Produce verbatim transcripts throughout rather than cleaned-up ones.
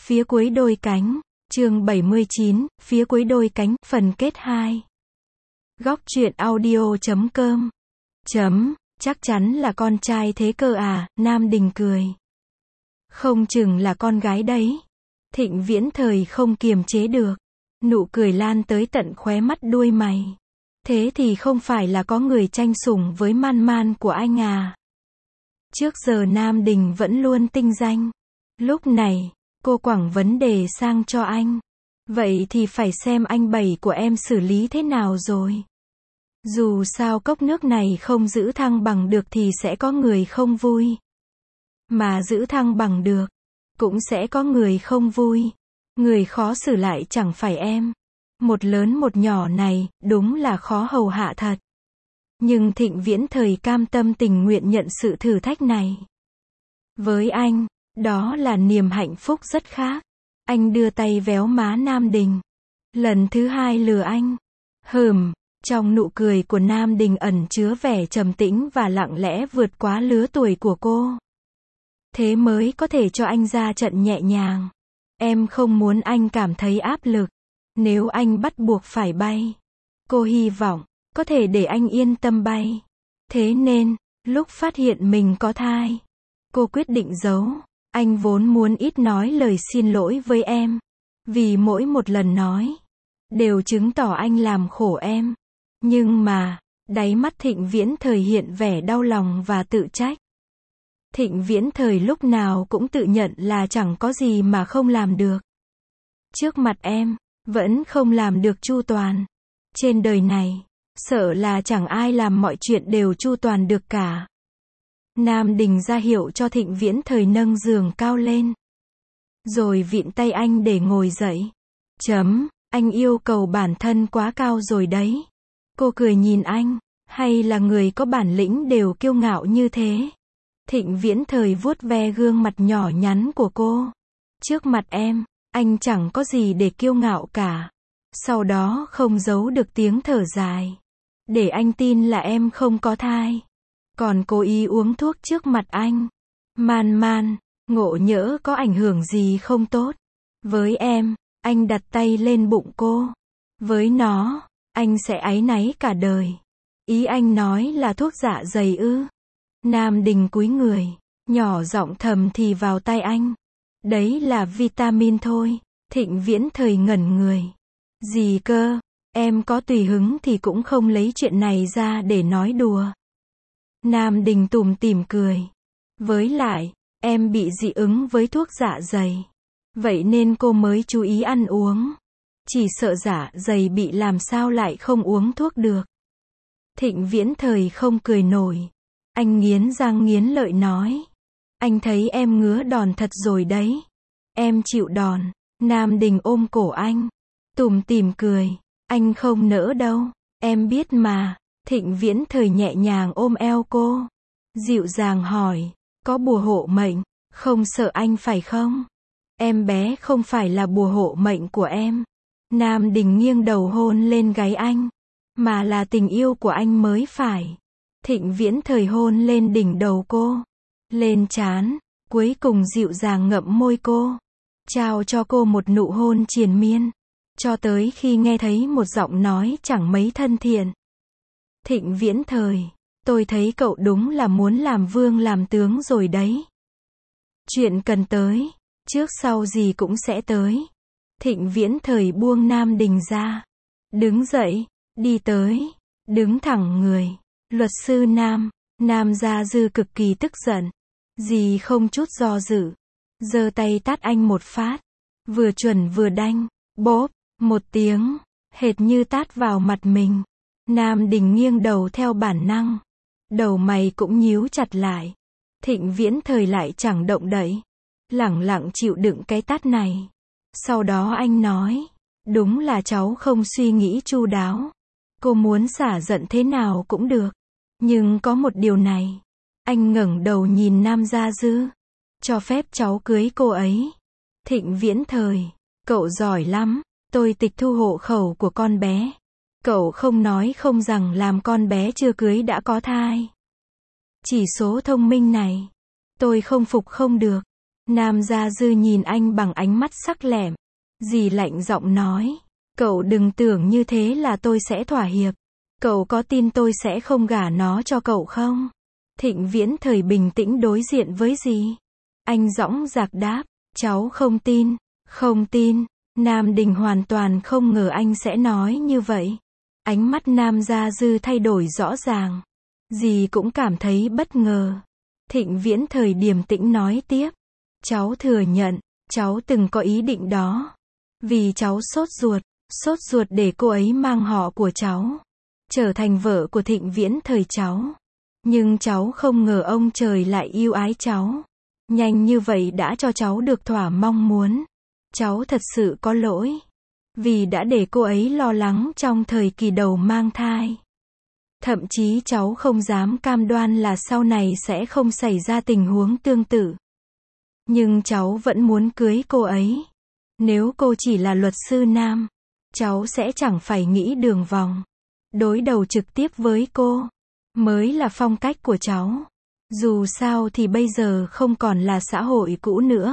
Phía cuối đôi cánh, chương bảy mươi chín, phía cuối đôi cánh, phần kết hai. Góc truyện audio chấm com. Chấm, chắc chắn là con trai thế cơ à, Nam Đình cười. Không chừng là con gái đấy. Thịnh Viễn Thời không kiềm chế được. Nụ cười lan tới tận khóe mắt đuôi mày. Thế thì không phải là có người tranh sủng với Man Man của anh à? Trước giờ Nam Đình vẫn luôn tinh danh. Lúc này, cô quẳng vấn đề sang cho anh. Vậy thì phải xem anh bảy của em xử lý thế nào rồi. Dù sao cốc nước này không giữ thăng bằng được thì sẽ có người không vui. Mà giữ thăng bằng được, cũng sẽ có người không vui. Người khó xử lại chẳng phải em. Một lớn một nhỏ này, đúng là khó hầu hạ thật. Nhưng Thịnh Viễn Thời cam tâm tình nguyện nhận sự thử thách này. Với anh, đó là niềm hạnh phúc rất khác. Anh đưa tay véo má Nam Đình. Lần thứ hai lừa anh. Hừm, trong nụ cười của Nam Đình ẩn chứa vẻ trầm tĩnh và lặng lẽ vượt quá lứa tuổi của cô. Thế mới có thể cho anh ra trận nhẹ nhàng. Em không muốn anh cảm thấy áp lực. Nếu anh bắt buộc phải bay, cô hy vọng có thể để anh yên tâm bay. Thế nên, lúc phát hiện mình có thai, cô quyết định giấu. Anh vốn muốn ít nói lời xin lỗi với em. Vì mỗi một lần nói, đều chứng tỏ anh làm khổ em. Nhưng mà, đáy mắt Thịnh Viễn Thời hiện vẻ đau lòng và tự trách. Thịnh Viễn Thời lúc nào cũng tự nhận là chẳng có gì mà không làm được. Trước mặt em, vẫn không làm được chu toàn. Trên đời này, sợ là chẳng ai làm mọi chuyện đều chu toàn được cả. Nam Đình ra hiệu cho Thịnh Viễn Thời nâng giường cao lên. Rồi vịn tay anh để ngồi dậy. Chấm, anh yêu cầu bản thân quá cao rồi đấy. Cô cười nhìn anh, hay là người có bản lĩnh đều kiêu ngạo như thế? Thịnh Viễn Thời vuốt ve gương mặt nhỏ nhắn của cô. Trước mặt em, anh chẳng có gì để kiêu ngạo cả. Sau đó không giấu được tiếng thở dài. Để anh tin là em không có thai. Còn cố ý uống thuốc trước mặt anh. Man Man, ngộ nhỡ có ảnh hưởng gì không tốt. Với em, anh đặt tay lên bụng cô. Với nó, anh sẽ áy náy cả đời. Ý anh nói là thuốc dạ dày ư? Nam Đình cúi người, nhỏ giọng thầm thì vào tai anh. Đấy là vitamin thôi. Thịnh Viễn Thời ngẩn người. Gì cơ? Em có tùy hứng thì cũng không lấy chuyện này ra để nói đùa. Nam Đình tủm tỉm cười. Với lại, em bị dị ứng với thuốc dạ dày. Vậy nên cô mới chú ý ăn uống. Chỉ sợ dạ dày bị làm sao lại không uống thuốc được. Thịnh Viễn Thời không cười nổi. Anh nghiến răng nghiến lợi nói. Anh thấy em ngứa đòn thật rồi đấy. Em chịu đòn. Nam Đình ôm cổ anh. Tủm tỉm cười. Anh không nỡ đâu. Em biết mà. Thịnh Viễn Thời nhẹ nhàng ôm eo cô. Dịu dàng hỏi. Có bùa hộ mệnh. Không sợ anh phải không? Em bé không phải là bùa hộ mệnh của em. Nam Đình nghiêng đầu hôn lên gáy anh. Mà là tình yêu của anh mới phải. Thịnh Viễn Thời hôn lên đỉnh đầu cô. Lên trán. Cuối cùng dịu dàng ngậm môi cô. Trao cho cô một nụ hôn triền miên. Cho tới khi nghe thấy một giọng nói chẳng mấy thân thiện. Thịnh Viễn Thời, tôi thấy cậu đúng là muốn làm vương làm tướng rồi đấy. Chuyện cần tới, trước sau gì cũng sẽ tới. Thịnh Viễn Thời buông Nam Đình ra. Đứng dậy, đi tới, đứng thẳng người. Luật sư Nam, Nam Gia Dư cực kỳ tức giận. Dì không chút do dự. Giơ tay tát anh một phát. Vừa chuẩn vừa đanh, bóp, một tiếng, hệt như tát vào mặt mình. Nam Đình nghiêng đầu theo bản năng. Đầu mày cũng nhíu chặt lại. Thịnh Viễn Thời lại chẳng động đậy. Lẳng lặng chịu đựng cái tát này. Sau đó anh nói. Đúng là cháu không suy nghĩ chu đáo. Cô muốn xả giận thế nào cũng được. Nhưng có một điều này. Anh ngẩng đầu nhìn Nam Gia Dư. Cho phép cháu cưới cô ấy. Thịnh Viễn Thời. Cậu giỏi lắm. Tôi tịch thu hộ khẩu của con bé. Cậu không nói không rằng làm con bé chưa cưới đã có thai. Chỉ số thông minh này. Tôi không phục không được. Nam Gia Dư nhìn anh bằng ánh mắt sắc lẻm. Dì lạnh giọng nói. Cậu đừng tưởng như thế là tôi sẽ thỏa hiệp. Cậu có tin tôi sẽ không gả nó cho cậu không? Thịnh Viễn Thời bình tĩnh đối diện với dì. Anh dõng dạc đáp. Cháu không tin. Không tin. Nam Đình hoàn toàn không ngờ anh sẽ nói như vậy. Ánh mắt Nam Gia Dư thay đổi rõ ràng. Dì cũng cảm thấy bất ngờ. Thịnh Viễn Thời điềm tĩnh nói tiếp. Cháu thừa nhận, cháu từng có ý định đó. Vì cháu sốt ruột, sốt ruột để cô ấy mang họ của cháu, trở thành vợ của Thịnh Viễn Thời cháu. Nhưng cháu không ngờ ông trời lại yêu ái cháu. Nhanh như vậy đã cho cháu được thỏa mong muốn. Cháu thật sự có lỗi. Vì đã để cô ấy lo lắng trong thời kỳ đầu mang thai. Thậm chí cháu không dám cam đoan là sau này sẽ không xảy ra tình huống tương tự. Nhưng cháu vẫn muốn cưới cô ấy. Nếu cô chỉ là luật sư nam, cháu sẽ chẳng phải nghĩ đường vòng. Đối đầu trực tiếp với cô mới là phong cách của cháu. Dù sao thì bây giờ không còn là xã hội cũ nữa.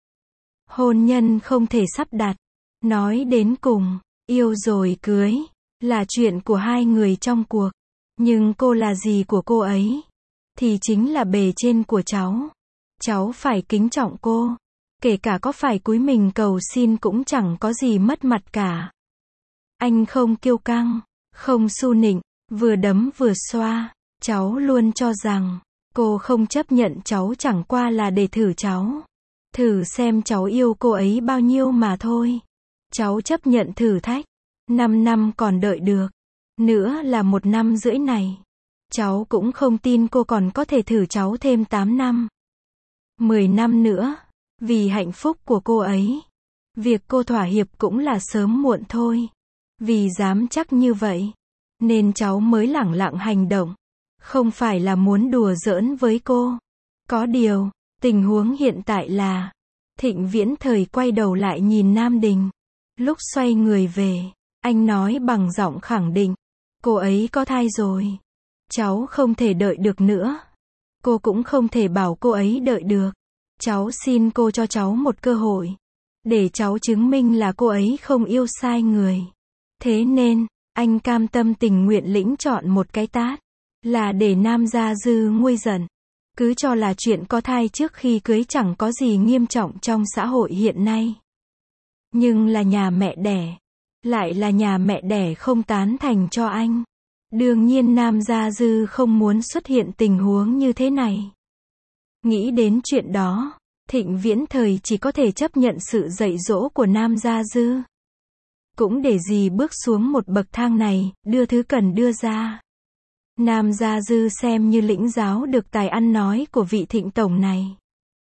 Hôn nhân không thể sắp đặt. Nói đến cùng, yêu rồi cưới là chuyện của hai người trong cuộc. Nhưng cô là gì của cô ấy thì chính là bề trên của cháu. Cháu phải kính trọng cô. Kể cả có phải cúi mình cầu xin cũng chẳng có gì mất mặt cả. Anh không kiêu căng, không su nịnh, vừa đấm vừa xoa. Cháu luôn cho rằng cô không chấp nhận cháu chẳng qua là để thử cháu. Thử xem cháu yêu cô ấy bao nhiêu mà thôi. Cháu chấp nhận thử thách. Năm năm còn đợi được. Nữa là một năm rưỡi này. Cháu cũng không tin cô còn có thể thử cháu thêm tám năm. Mười năm nữa. Vì hạnh phúc của cô ấy. Việc cô thỏa hiệp cũng là sớm muộn thôi. Vì dám chắc như vậy. Nên cháu mới lẳng lặng hành động. Không phải là muốn đùa giỡn với cô. Có điều, tình huống hiện tại là Thịnh Viễn Thời quay đầu lại nhìn Nam Đình. Lúc xoay người về, anh nói bằng giọng khẳng định. Cô ấy có thai rồi. Cháu không thể đợi được nữa. Cô cũng không thể bảo cô ấy đợi được. Cháu xin cô cho cháu một cơ hội. Để cháu chứng minh là cô ấy không yêu sai người. Thế nên, anh cam tâm tình nguyện lĩnh chọn một cái tát. Là để Nam Gia Dư nguôi giận. Cứ cho là chuyện có thai trước khi cưới chẳng có gì nghiêm trọng trong xã hội hiện nay. Nhưng là nhà mẹ đẻ. Lại là nhà mẹ đẻ không tán thành cho anh. Đương nhiên Nam Gia Dư không muốn xuất hiện tình huống như thế này. Nghĩ đến chuyện đó, Thịnh Viễn Thời chỉ có thể chấp nhận sự dạy dỗ của Nam Gia Dư. Cũng để dì bước xuống một bậc thang này, đưa thứ cần đưa ra. Nam Gia Dư xem như lĩnh giáo được tài ăn nói của vị Thịnh Tổng này.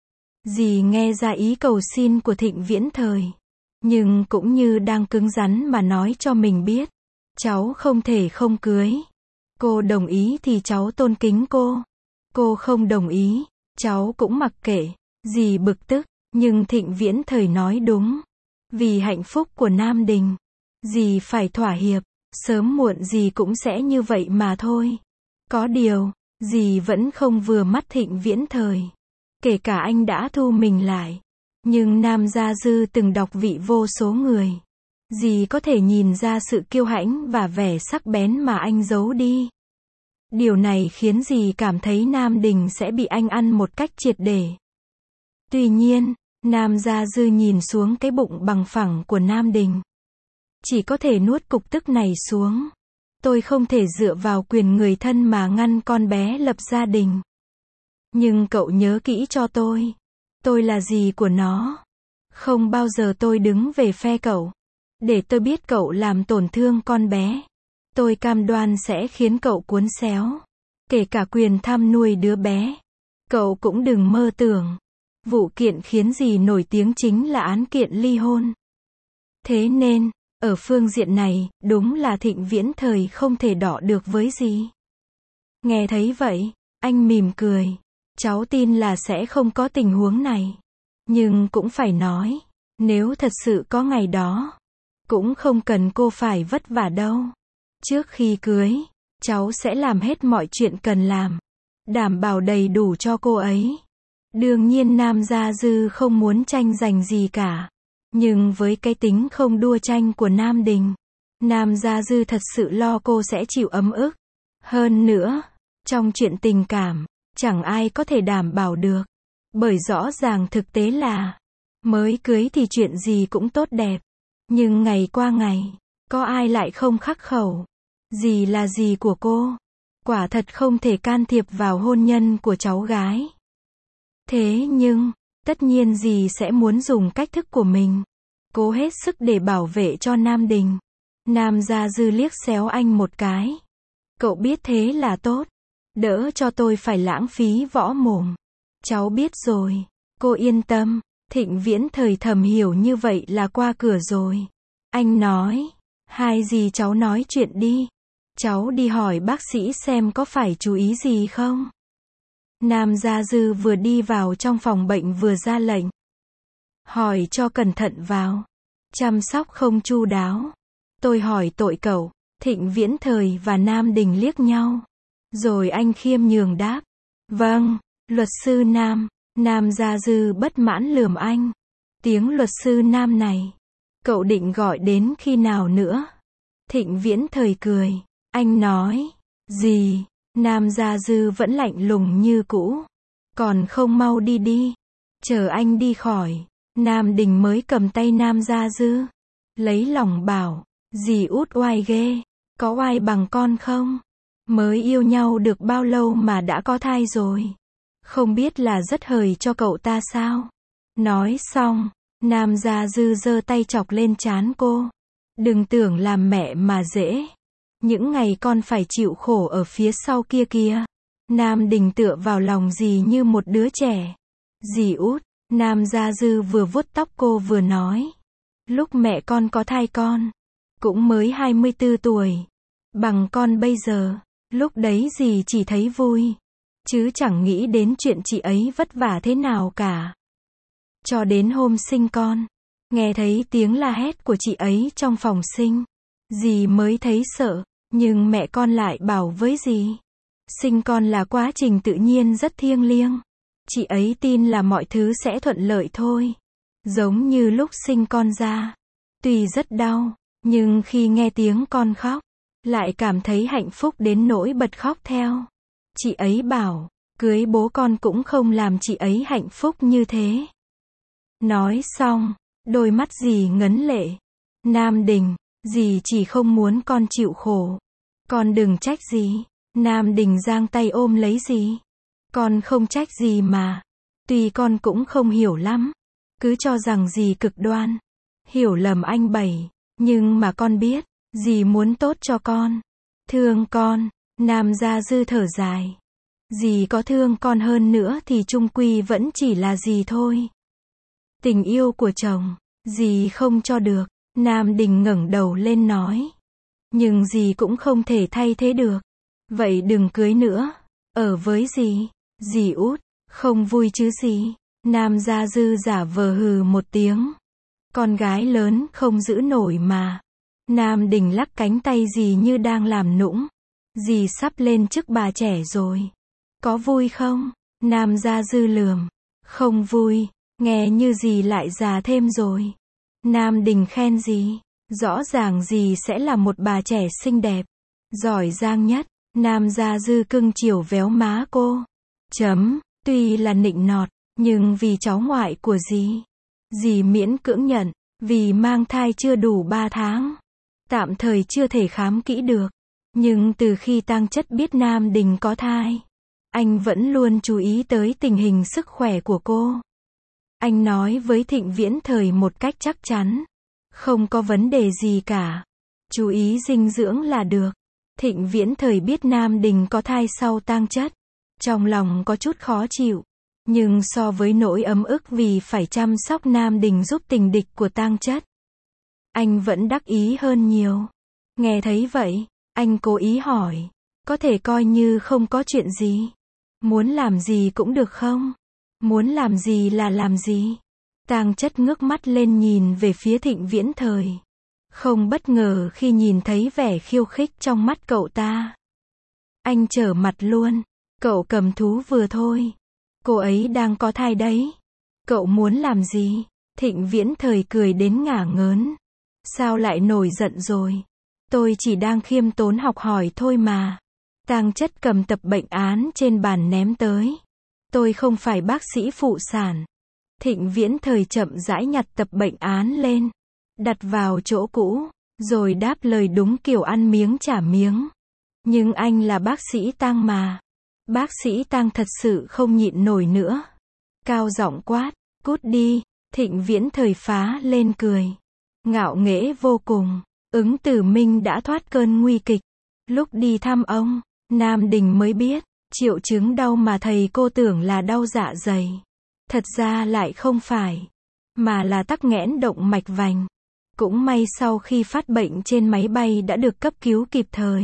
Dì nghe ra ý cầu xin của Thịnh Viễn Thời. Nhưng cũng như đang cứng rắn mà nói cho mình biết. Cháu không thể không cưới. Cô đồng ý thì cháu tôn kính cô. Cô không đồng ý, cháu cũng mặc kệ. Dì bực tức, nhưng Thịnh Viễn Thời nói đúng. Vì hạnh phúc của Nam Đình, dì phải thỏa hiệp. Sớm muộn dì cũng sẽ như vậy mà thôi. Có điều, dì vẫn không vừa mắt Thịnh Viễn Thời. Kể cả anh đã thu mình lại. Nhưng Nam Gia Dư từng đọc vị vô số người. Dì có thể nhìn ra sự kiêu hãnh và vẻ sắc bén mà anh giấu đi. Điều này khiến dì cảm thấy Nam Đình sẽ bị anh ăn một cách triệt để. Tuy nhiên, Nam Gia Dư nhìn xuống cái bụng bằng phẳng của Nam Đình. Chỉ có thể nuốt cục tức này xuống. Tôi không thể dựa vào quyền người thân mà ngăn con bé lập gia đình. Nhưng cậu nhớ kỹ cho tôi. Tôi là dì của nó. Không bao giờ tôi đứng về phe cậu. Để tôi biết cậu làm tổn thương con bé. Tôi cam đoan sẽ khiến cậu cuốn xéo. Kể cả quyền tham nuôi đứa bé. Cậu cũng đừng mơ tưởng. Vụ kiện khiến dì nổi tiếng chính là án kiện ly hôn. Thế nên, ở phương diện này, đúng là Thịnh Viễn Thời không thể đọ được với dì. Nghe thấy vậy, anh mỉm cười. Cháu tin là sẽ không có tình huống này. Nhưng cũng phải nói, nếu thật sự có ngày đó, cũng không cần cô phải vất vả đâu. Trước khi cưới, cháu sẽ làm hết mọi chuyện cần làm. Đảm bảo đầy đủ cho cô ấy. Đương nhiên Nam Gia Dư không muốn tranh giành gì cả. Nhưng với cái tính không đua tranh của Nam Đình, Nam Gia Dư thật sự lo cô sẽ chịu ấm ức. Hơn nữa, trong chuyện tình cảm, chẳng ai có thể đảm bảo được. Bởi rõ ràng thực tế là, mới cưới thì chuyện gì cũng tốt đẹp. Nhưng ngày qua ngày, có ai lại không khắc khẩu. Dì là dì của cô. Quả thật không thể can thiệp vào hôn nhân của cháu gái. Thế nhưng, tất nhiên dì sẽ muốn dùng cách thức của mình. Cố hết sức để bảo vệ cho Nam Đình. Nam Gia Dư liếc xéo anh một cái. Cậu biết thế là tốt. Đỡ cho tôi phải lãng phí võ mồm. Cháu biết rồi. Cô yên tâm. Thịnh Viễn Thời thầm hiểu như vậy là qua cửa rồi. Anh nói. Hai dì cháu nói chuyện đi. Cháu đi hỏi bác sĩ xem có phải chú ý gì không. Nam Gia Dư vừa đi vào trong phòng bệnh vừa ra lệnh. Hỏi cho cẩn thận vào. Chăm sóc không chu đáo. Tôi hỏi tội cậu. Thịnh Viễn Thời và Nam Đình liếc nhau. Rồi anh khiêm nhường đáp. Vâng, luật sư Nam. Nam Gia Dư bất mãn lườm anh. Tiếng luật sư Nam này. Cậu định gọi đến khi nào nữa? Thịnh Viễn Thời cười. Anh nói. Gì? Nam Gia Dư vẫn lạnh lùng như cũ. Còn không mau đi đi. Chờ anh đi khỏi. Nam Đình mới cầm tay Nam Gia Dư. Lấy lòng bảo. Dì út oai ghê. Có oai bằng con không? Mới yêu nhau được bao lâu mà đã có thai rồi. Không biết là rất hời cho cậu ta sao? Nói xong, Nam Gia Dư giơ tay chọc lên trán cô. Đừng tưởng làm mẹ mà dễ. Những ngày con phải chịu khổ ở phía sau kia kìa. Nam Đình tựa vào lòng dì như một đứa trẻ. Dì út, Nam Gia Dư vừa vuốt tóc cô vừa nói. Lúc mẹ con có thai con, cũng mới hai mươi tư tuổi. Bằng con bây giờ, lúc đấy dì chỉ thấy vui. Chứ chẳng nghĩ đến chuyện chị ấy vất vả thế nào cả. Cho đến hôm sinh con, nghe thấy tiếng la hét của chị ấy trong phòng sinh. Dì mới thấy sợ, nhưng mẹ con lại bảo với dì. Sinh con là quá trình tự nhiên rất thiêng liêng. Chị ấy tin là mọi thứ sẽ thuận lợi thôi. Giống như lúc sinh con ra. Tuy rất đau, nhưng khi nghe tiếng con khóc, lại cảm thấy hạnh phúc đến nỗi bật khóc theo. Chị ấy bảo, cưới bố con cũng không làm chị ấy hạnh phúc như thế. Nói xong, đôi mắt dì ngấn lệ. Nam Đình, dì chỉ không muốn con chịu khổ. Con đừng trách dì. Nam Đình giang tay ôm lấy dì. Con không trách dì mà. Tuy con cũng không hiểu lắm. Cứ cho rằng dì cực đoan. Hiểu lầm anh bảy. Nhưng mà con biết, dì muốn tốt cho con. Thương con. Nam Gia Dư thở dài. Dì có thương con hơn nữa thì chung quy vẫn chỉ là dì thôi. Tình yêu của chồng, dì không cho được. Nam Đình ngẩng đầu lên nói. Nhưng dì cũng không thể thay thế được. Vậy đừng cưới nữa. Ở với dì. Dì út, không vui chứ gì. Nam Gia Dư giả vờ hừ một tiếng. Con gái lớn không giữ nổi mà. Nam Đình lắc cánh tay dì như đang làm nũng. Dì sắp lên chức bà trẻ rồi. Có vui không? Nam Gia Dư lườm. Không vui. Nghe như dì lại già thêm rồi. Nam Đình khen dì. Rõ ràng dì sẽ là một bà trẻ xinh đẹp. Giỏi giang nhất. Nam Gia Dư cưng chiều véo má cô. Chấm. Tuy là nịnh nọt. Nhưng vì cháu ngoại của dì. Dì miễn cưỡng nhận. Vì mang thai chưa đủ ba tháng. Tạm thời chưa thể khám kỹ được. Nhưng từ khi Tang Chất biết Nam Đình có thai, anh vẫn luôn chú ý tới tình hình sức khỏe của cô. Anh nói với Thịnh Viễn Thời một cách chắc chắn. Không có vấn đề gì cả. Chú ý dinh dưỡng là được. Thịnh Viễn Thời biết Nam Đình có thai sau Tang Chất. Trong lòng có chút khó chịu. Nhưng so với nỗi ấm ức vì phải chăm sóc Nam Đình giúp tình địch của Tang Chất, anh vẫn đắc ý hơn nhiều. Nghe thấy vậy, anh cố ý hỏi. Có thể coi như không có chuyện gì. Muốn làm gì cũng được không? Muốn làm gì là làm gì? Tang Chất ngước mắt lên nhìn về phía Thịnh Viễn Thời. Không bất ngờ khi nhìn thấy vẻ khiêu khích trong mắt cậu ta. Anh trở mặt luôn. Cậu cầm thú vừa thôi. Cô ấy đang có thai đấy. Cậu muốn làm gì? Thịnh Viễn Thời cười đến ngả ngớn. Sao lại nổi giận rồi? Tôi chỉ đang khiêm tốn học hỏi thôi mà. Tang Chất cầm tập bệnh án trên bàn ném tới. Tôi không phải bác sĩ phụ sản. Thịnh Viễn Thời chậm rãi nhặt tập bệnh án lên, đặt vào chỗ cũ, rồi đáp lời đúng kiểu ăn miếng trả miếng. Nhưng anh là bác sĩ Tang mà. Bác sĩ Tang thật sự không nhịn nổi nữa. Cao giọng quát, cút đi. Thịnh Viễn Thời phá lên cười. Ngạo nghễ vô cùng. Ứng Tử Minh đã thoát cơn nguy kịch. Lúc đi thăm ông, Nam Đình mới biết, triệu chứng đau mà thầy cô tưởng là đau dạ dày. Thật ra lại không phải, mà là tắc nghẽn động mạch vành. Cũng may sau khi phát bệnh trên máy bay đã được cấp cứu kịp thời.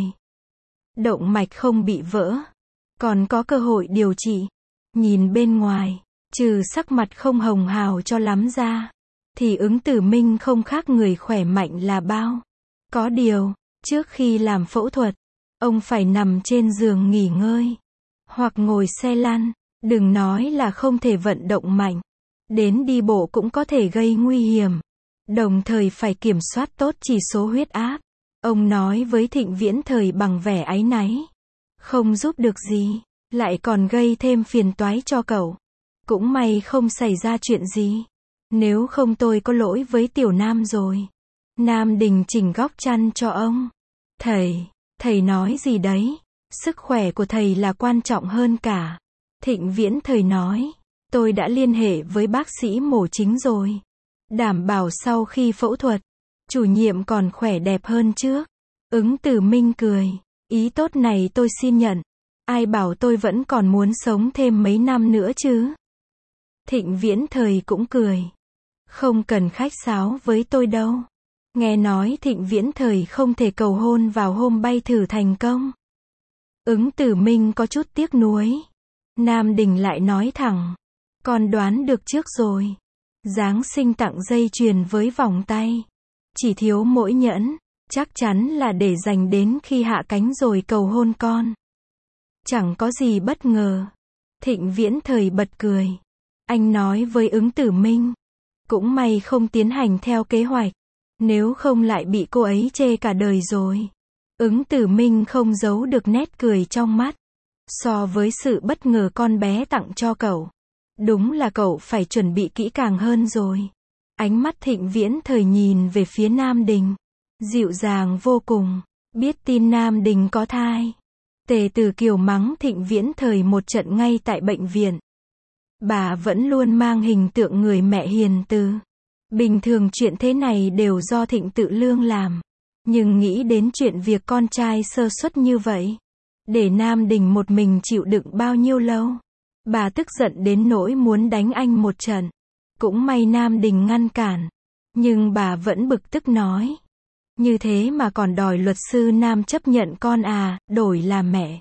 Động mạch không bị vỡ, còn có cơ hội điều trị. Nhìn bên ngoài, trừ sắc mặt không hồng hào cho lắm ra, thì Ứng Tử Minh không khác người khỏe mạnh là bao. Có điều, trước khi làm phẫu thuật, ông phải nằm trên giường nghỉ ngơi, hoặc ngồi xe lăn, đừng nói là không thể vận động mạnh. Đến đi bộ cũng có thể gây nguy hiểm. Đồng thời phải kiểm soát tốt chỉ số huyết áp. Ông nói với Thịnh Viễn Thời bằng vẻ áy náy. Không giúp được gì, lại còn gây thêm phiền toái cho cậu. Cũng may không xảy ra chuyện gì. Nếu không tôi có lỗi với Tiểu Nam rồi. Nam Đình chỉnh góc chăn cho ông. Thầy, thầy nói gì đấy? Sức khỏe của thầy là quan trọng hơn cả. Thịnh Viễn Thời nói. Tôi đã liên hệ với bác sĩ mổ chính rồi. Đảm bảo sau khi phẫu thuật, chủ nhiệm còn khỏe đẹp hơn trước. Ứng Tử Minh cười. Ý tốt này tôi xin nhận. Ai bảo tôi vẫn còn muốn sống thêm mấy năm nữa chứ? Thịnh Viễn Thời cũng cười. Không cần khách sáo với tôi đâu. Nghe nói Thịnh Viễn Thời không thể cầu hôn vào hôm bay thử thành công. Ứng Tử Minh có chút tiếc nuối. Nam Đình lại nói thẳng. Con đoán được trước rồi. Giáng sinh tặng dây chuyền với vòng tay. Chỉ thiếu mỗi nhẫn. Chắc chắn là để dành đến khi hạ cánh rồi cầu hôn con. Chẳng có gì bất ngờ. Thịnh Viễn Thời bật cười. Anh nói với Ứng Tử Minh. Cũng may không tiến hành theo kế hoạch. Nếu không lại bị cô ấy chê cả đời rồi. Ứng Tử Minh không giấu được nét cười trong mắt. So với sự bất ngờ con bé tặng cho cậu. Đúng là cậu phải chuẩn bị kỹ càng hơn rồi. Ánh mắt Thịnh Viễn Thời nhìn về phía Nam Đình. Dịu dàng vô cùng. Biết tin Nam Đình có thai. Tề Tử Kiều mắng Thịnh Viễn Thời một trận ngay tại bệnh viện. Bà vẫn luôn mang hình tượng người mẹ hiền từ. Bình thường chuyện thế này đều do Thịnh Tự Lương làm. Nhưng nghĩ đến chuyện việc con trai sơ suất như vậy. Để Nam Đình một mình chịu đựng bao nhiêu lâu. Bà tức giận đến nỗi muốn đánh anh một trận. Cũng may Nam Đình ngăn cản. Nhưng bà vẫn bực tức nói. Như thế mà còn đòi luật sư Nam chấp nhận con à, đổi là mẹ.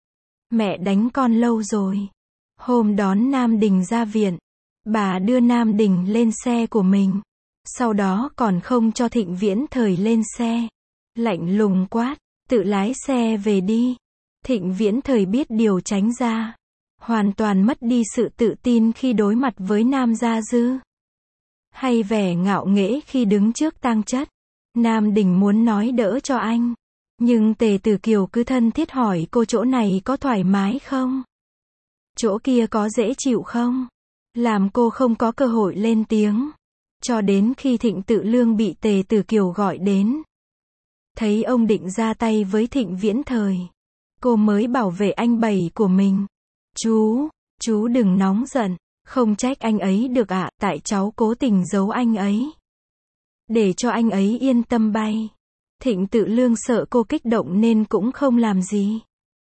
Mẹ đánh con lâu rồi. Hôm đón Nam Đình ra viện. Bà đưa Nam Đình lên xe của mình. Sau đó còn không cho Thịnh Viễn Thời lên xe. Lạnh lùng quát, tự lái xe về đi. Thịnh Viễn Thời biết điều tránh ra. Hoàn toàn mất đi sự tự tin khi đối mặt với Nam Gia Dư. Hay vẻ ngạo nghễ khi đứng trước Tang Chất. Nam Đình muốn nói đỡ cho anh. Nhưng Tề Tử Kiều cứ thân thiết hỏi cô chỗ này có thoải mái không? Chỗ kia có dễ chịu không? Làm cô không có cơ hội lên tiếng. Cho đến khi Thịnh Tự Lương bị Tề Tử Kiều gọi đến. Thấy ông định ra tay với Thịnh Viễn Thời. Cô mới bảo vệ anh bảy của mình. Chú, chú đừng nóng giận. Không trách anh ấy được ạ, tại cháu cố tình giấu anh ấy. Để cho anh ấy yên tâm bay. Thịnh Tự Lương sợ cô kích động nên cũng không làm gì.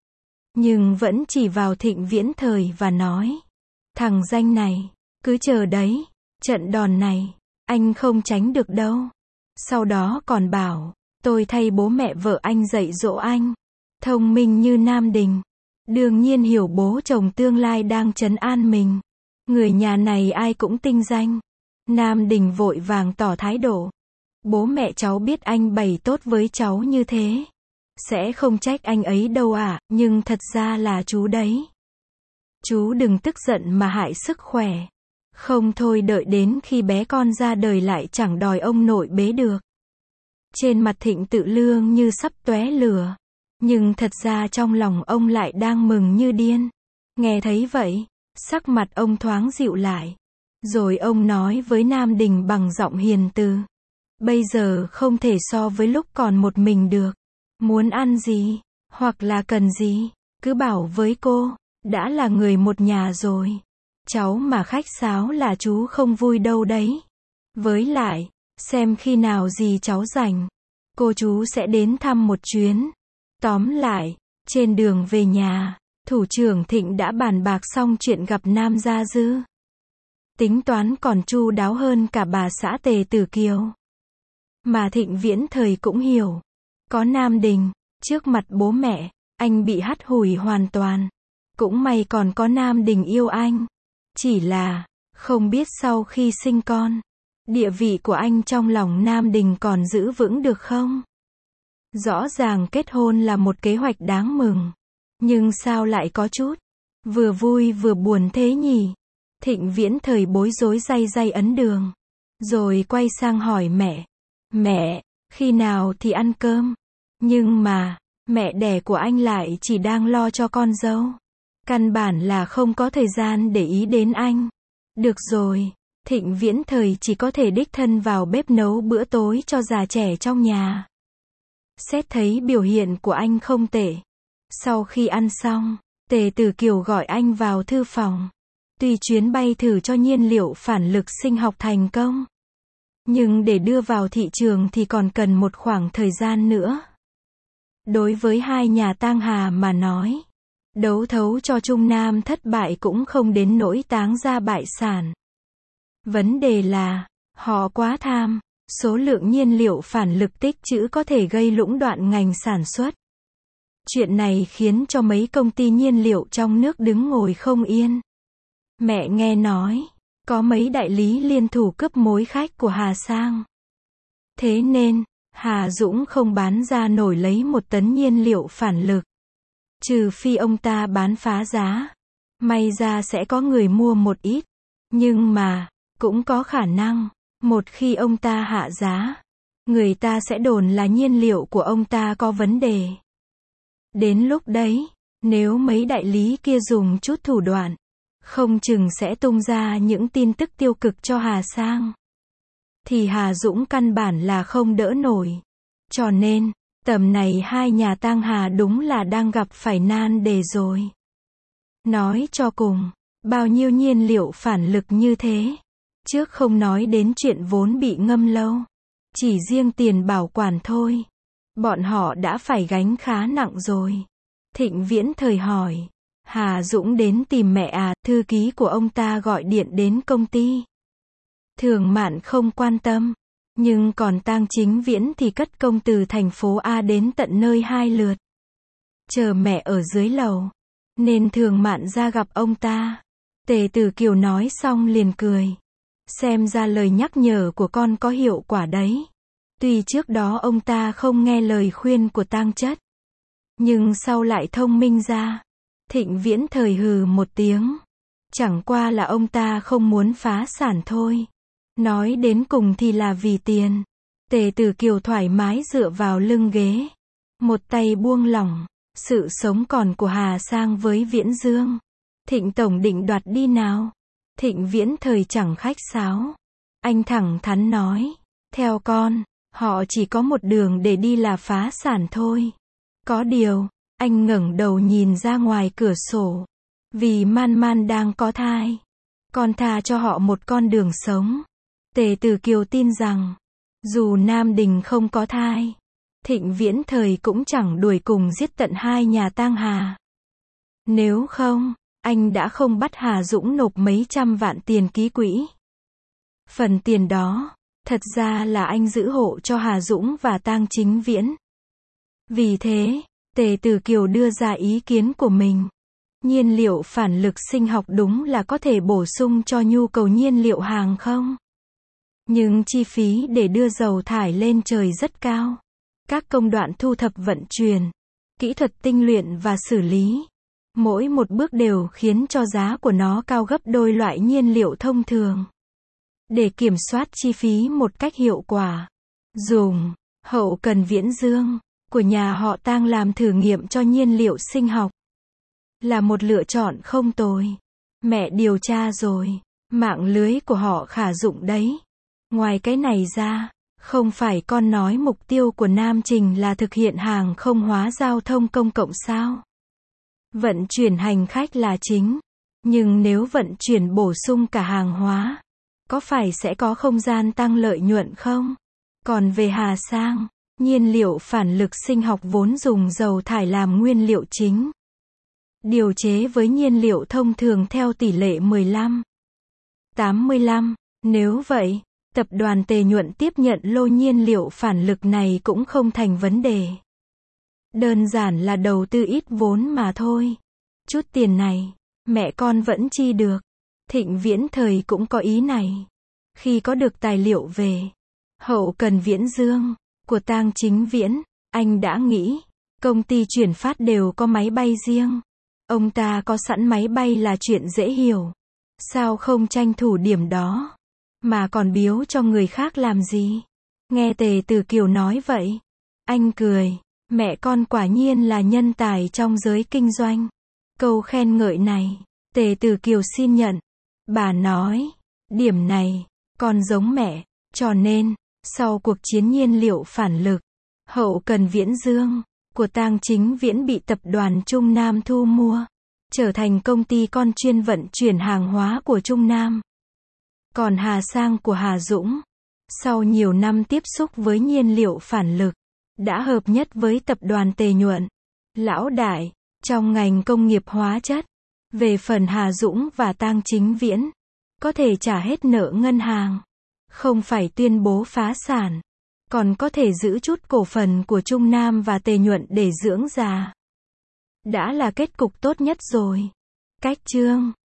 Nhưng vẫn chỉ vào Thịnh Viễn Thời và nói. Thằng danh này, cứ chờ đấy. Trận đòn này, anh không tránh được đâu. Sau đó còn bảo, tôi thay bố mẹ vợ anh dạy dỗ anh. Thông minh như Nam Đình. Đương nhiên hiểu bố chồng tương lai đang trấn an mình. Người nhà này ai cũng tinh danh. Nam Đình vội vàng tỏ thái độ. Bố mẹ cháu biết anh bày tốt với cháu như thế. Sẽ không trách anh ấy đâu ạ, à, nhưng thật ra là chú đấy. Chú đừng tức giận mà hại sức khỏe. Không thôi đợi đến khi bé con ra đời lại chẳng đòi ông nội bế được. Trên mặt Thịnh Tự Lương như sắp tóe lửa. Nhưng thật ra trong lòng ông lại đang mừng như điên. Nghe thấy vậy, sắc mặt ông thoáng dịu lại. Rồi ông nói với Nam Đình bằng giọng hiền từ. Bây giờ không thể so với lúc còn một mình được. Muốn ăn gì, hoặc là cần gì, cứ bảo với cô. Đã là người một nhà rồi. Cháu mà khách sáo là chú không vui đâu đấy. Với lại, xem khi nào gì cháu rảnh, cô chú sẽ đến thăm một chuyến. Tóm lại, trên đường về nhà, thủ trưởng Thịnh đã bàn bạc xong chuyện gặp Nam Gia Dư. Tính toán còn chu đáo hơn cả bà xã Tề Tử Kiều. Mà Thịnh Viễn Thời cũng hiểu. Có Nam Đình, trước mặt bố mẹ, anh bị hắt hủi hoàn toàn. Cũng may còn có Nam Đình yêu anh. Chỉ là, không biết sau khi sinh con, địa vị của anh trong lòng Nam Đình còn giữ vững được không? Rõ ràng kết hôn là một kế hoạch đáng mừng. Nhưng sao lại có chút vừa vui vừa buồn thế nhỉ? Thịnh Viễn Thời bối rối day day ấn đường. Rồi quay sang hỏi mẹ. Mẹ, khi nào thì ăn cơm? Nhưng mà, mẹ đẻ của anh lại chỉ đang lo cho con dâu. Căn bản là không có thời gian để ý đến anh. Được rồi, Thịnh Viễn Thời chỉ có thể đích thân vào bếp nấu bữa tối cho già trẻ trong nhà. Xét thấy biểu hiện của anh không tệ. Sau khi ăn xong, Tề Tử Kiều gọi anh vào thư phòng. Tuy chuyến bay thử cho nhiên liệu phản lực sinh học thành công, nhưng để đưa vào thị trường thì còn cần một khoảng thời gian nữa. Đối với hai nhà Tang Hà mà nói, đấu thấu cho Trung Nam thất bại cũng không đến nỗi táng ra bại sản. Vấn đề là, họ quá tham, số lượng nhiên liệu phản lực tích trữ có thể gây lũng đoạn ngành sản xuất. Chuyện này khiến cho mấy công ty nhiên liệu trong nước đứng ngồi không yên. Mẹ nghe nói, có mấy đại lý liên thủ cướp mối khách của Hà Sang. Thế nên, Hà Dũng không bán ra nổi lấy một tấn nhiên liệu phản lực. Trừ phi ông ta bán phá giá. May ra sẽ có người mua một ít. Nhưng mà, cũng có khả năng, một khi ông ta hạ giá, người ta sẽ đồn là nhiên liệu của ông ta có vấn đề. Đến lúc đấy, nếu mấy đại lý kia dùng chút thủ đoạn, không chừng sẽ tung ra những tin tức tiêu cực cho Hà Sang. Thì Hà Dũng căn bản là không đỡ nổi. Cho nên, tầm này hai nhà Tang Hà đúng là đang gặp phải nan đề rồi. Nói cho cùng, bao nhiêu nhiên liệu phản lực như thế. Trước không nói đến chuyện vốn bị ngâm lâu. Chỉ riêng tiền bảo quản thôi. Bọn họ đã phải gánh khá nặng rồi. Thịnh Viễn Thời hỏi. Hà Dũng đến tìm mẹ à, thư ký của ông ta gọi điện đến công ty. Thường Mạn không quan tâm. Nhưng còn Tang Chính Viễn thì cất công từ thành phố A đến tận nơi hai lượt. Chờ mẹ ở dưới lầu. Nên Thường Mạn ra gặp ông ta. Tề Tử Kiều nói xong liền cười. Xem ra lời nhắc nhở của con có hiệu quả đấy. Tuy trước đó ông ta không nghe lời khuyên của Tang Chất, nhưng sau lại thông minh ra. Thịnh Viễn Thời hừ một tiếng. Chẳng qua là ông ta không muốn phá sản thôi. Nói đến cùng thì là vì tiền. Tề Tử Kiều thoải mái dựa vào lưng ghế. Một tay buông lỏng. Sự sống còn của Hà Sang với Viễn Dương. Thịnh Tổng định đoạt đi nào. Thịnh Viễn Thời chẳng khách sáo. Anh thẳng thắn nói. Theo con, họ chỉ có một đường để đi là phá sản thôi. Có điều, anh ngẩng đầu nhìn ra ngoài cửa sổ. Vì Man Man đang có thai. Con tha cho họ một con đường sống. Tề Tử Kiều tin rằng, dù Nam Đình không có thai, Thịnh Viễn Thời cũng chẳng đuổi cùng giết tận hai nhà Tang Hà. Nếu không, anh đã không bắt Hà Dũng nộp mấy trăm vạn tiền ký quỹ. Phần tiền đó, thật ra là anh giữ hộ cho Hà Dũng và Tang Chính Viễn. Vì thế, Tề Tử Kiều đưa ra ý kiến của mình. Nhiên liệu phản lực sinh học đúng là có thể bổ sung cho nhu cầu nhiên liệu hàng không. Nhưng chi phí để đưa dầu thải lên trời rất cao. Các công đoạn thu thập vận chuyển, kỹ thuật tinh luyện và xử lý, Mỗi một bước đều khiến cho giá của nó cao gấp đôi loại nhiên liệu thông thường. Để kiểm soát chi phí một cách hiệu quả, dùng hậu cần viễn dương của nhà họ Tang làm thử nghiệm cho nhiên liệu sinh học là một lựa chọn không tồi. Mẹ điều tra rồi, mạng lưới của họ khả dụng đấy. Ngoài cái này ra, không phải con nói mục tiêu của Nam Trình là thực hiện hàng không hóa giao thông công cộng sao? Vận chuyển hành khách là chính, nhưng nếu vận chuyển bổ sung cả hàng hóa, có phải sẽ có không gian tăng lợi nhuận không? Còn về Hà Sang, nhiên liệu phản lực sinh học vốn dùng dầu thải làm nguyên liệu chính. Điều chế với nhiên liệu thông thường theo tỷ lệ mười lăm tám mươi lăm. Nếu vậy, tập đoàn Tề Nhuận tiếp nhận lô nhiên liệu phản lực này cũng không thành vấn đề. Đơn giản là đầu tư ít vốn mà thôi. Chút tiền này, mẹ con vẫn chi được. Thịnh Viễn Thời cũng có ý này. Khi có được tài liệu về hậu cần viễn dương của Tang Chính Viễn, anh đã nghĩ, công ty chuyển phát đều có máy bay riêng. Ông ta có sẵn máy bay là chuyện dễ hiểu. Sao không tranh thủ điểm đó, mà còn biếu cho người khác làm gì? Nghe Tề Tử Kiều nói vậy, anh cười, mẹ con quả nhiên là nhân tài trong giới kinh doanh. Câu khen ngợi này, Tề Tử Kiều xin nhận. Bà nói, điểm này, con giống mẹ, cho nên, sau cuộc chiến nhiên liệu phản lực, hậu cần viễn dương của Tang Chính Viễn bị tập đoàn Trung Nam thu mua, trở thành công ty con chuyên vận chuyển hàng hóa của Trung Nam. Còn Hà Sang của Hà Dũng, sau nhiều năm tiếp xúc với nhiên liệu phản lực, đã hợp nhất với tập đoàn Tề Nhuận. Lão đại, trong ngành công nghiệp hóa chất, về phần Hà Dũng và Tang Chính Viễn, có thể trả hết nợ ngân hàng, không phải tuyên bố phá sản, còn có thể giữ chút cổ phần của Trung Nam và Tề Nhuận để dưỡng già. Đã là kết cục tốt nhất rồi. Cách chương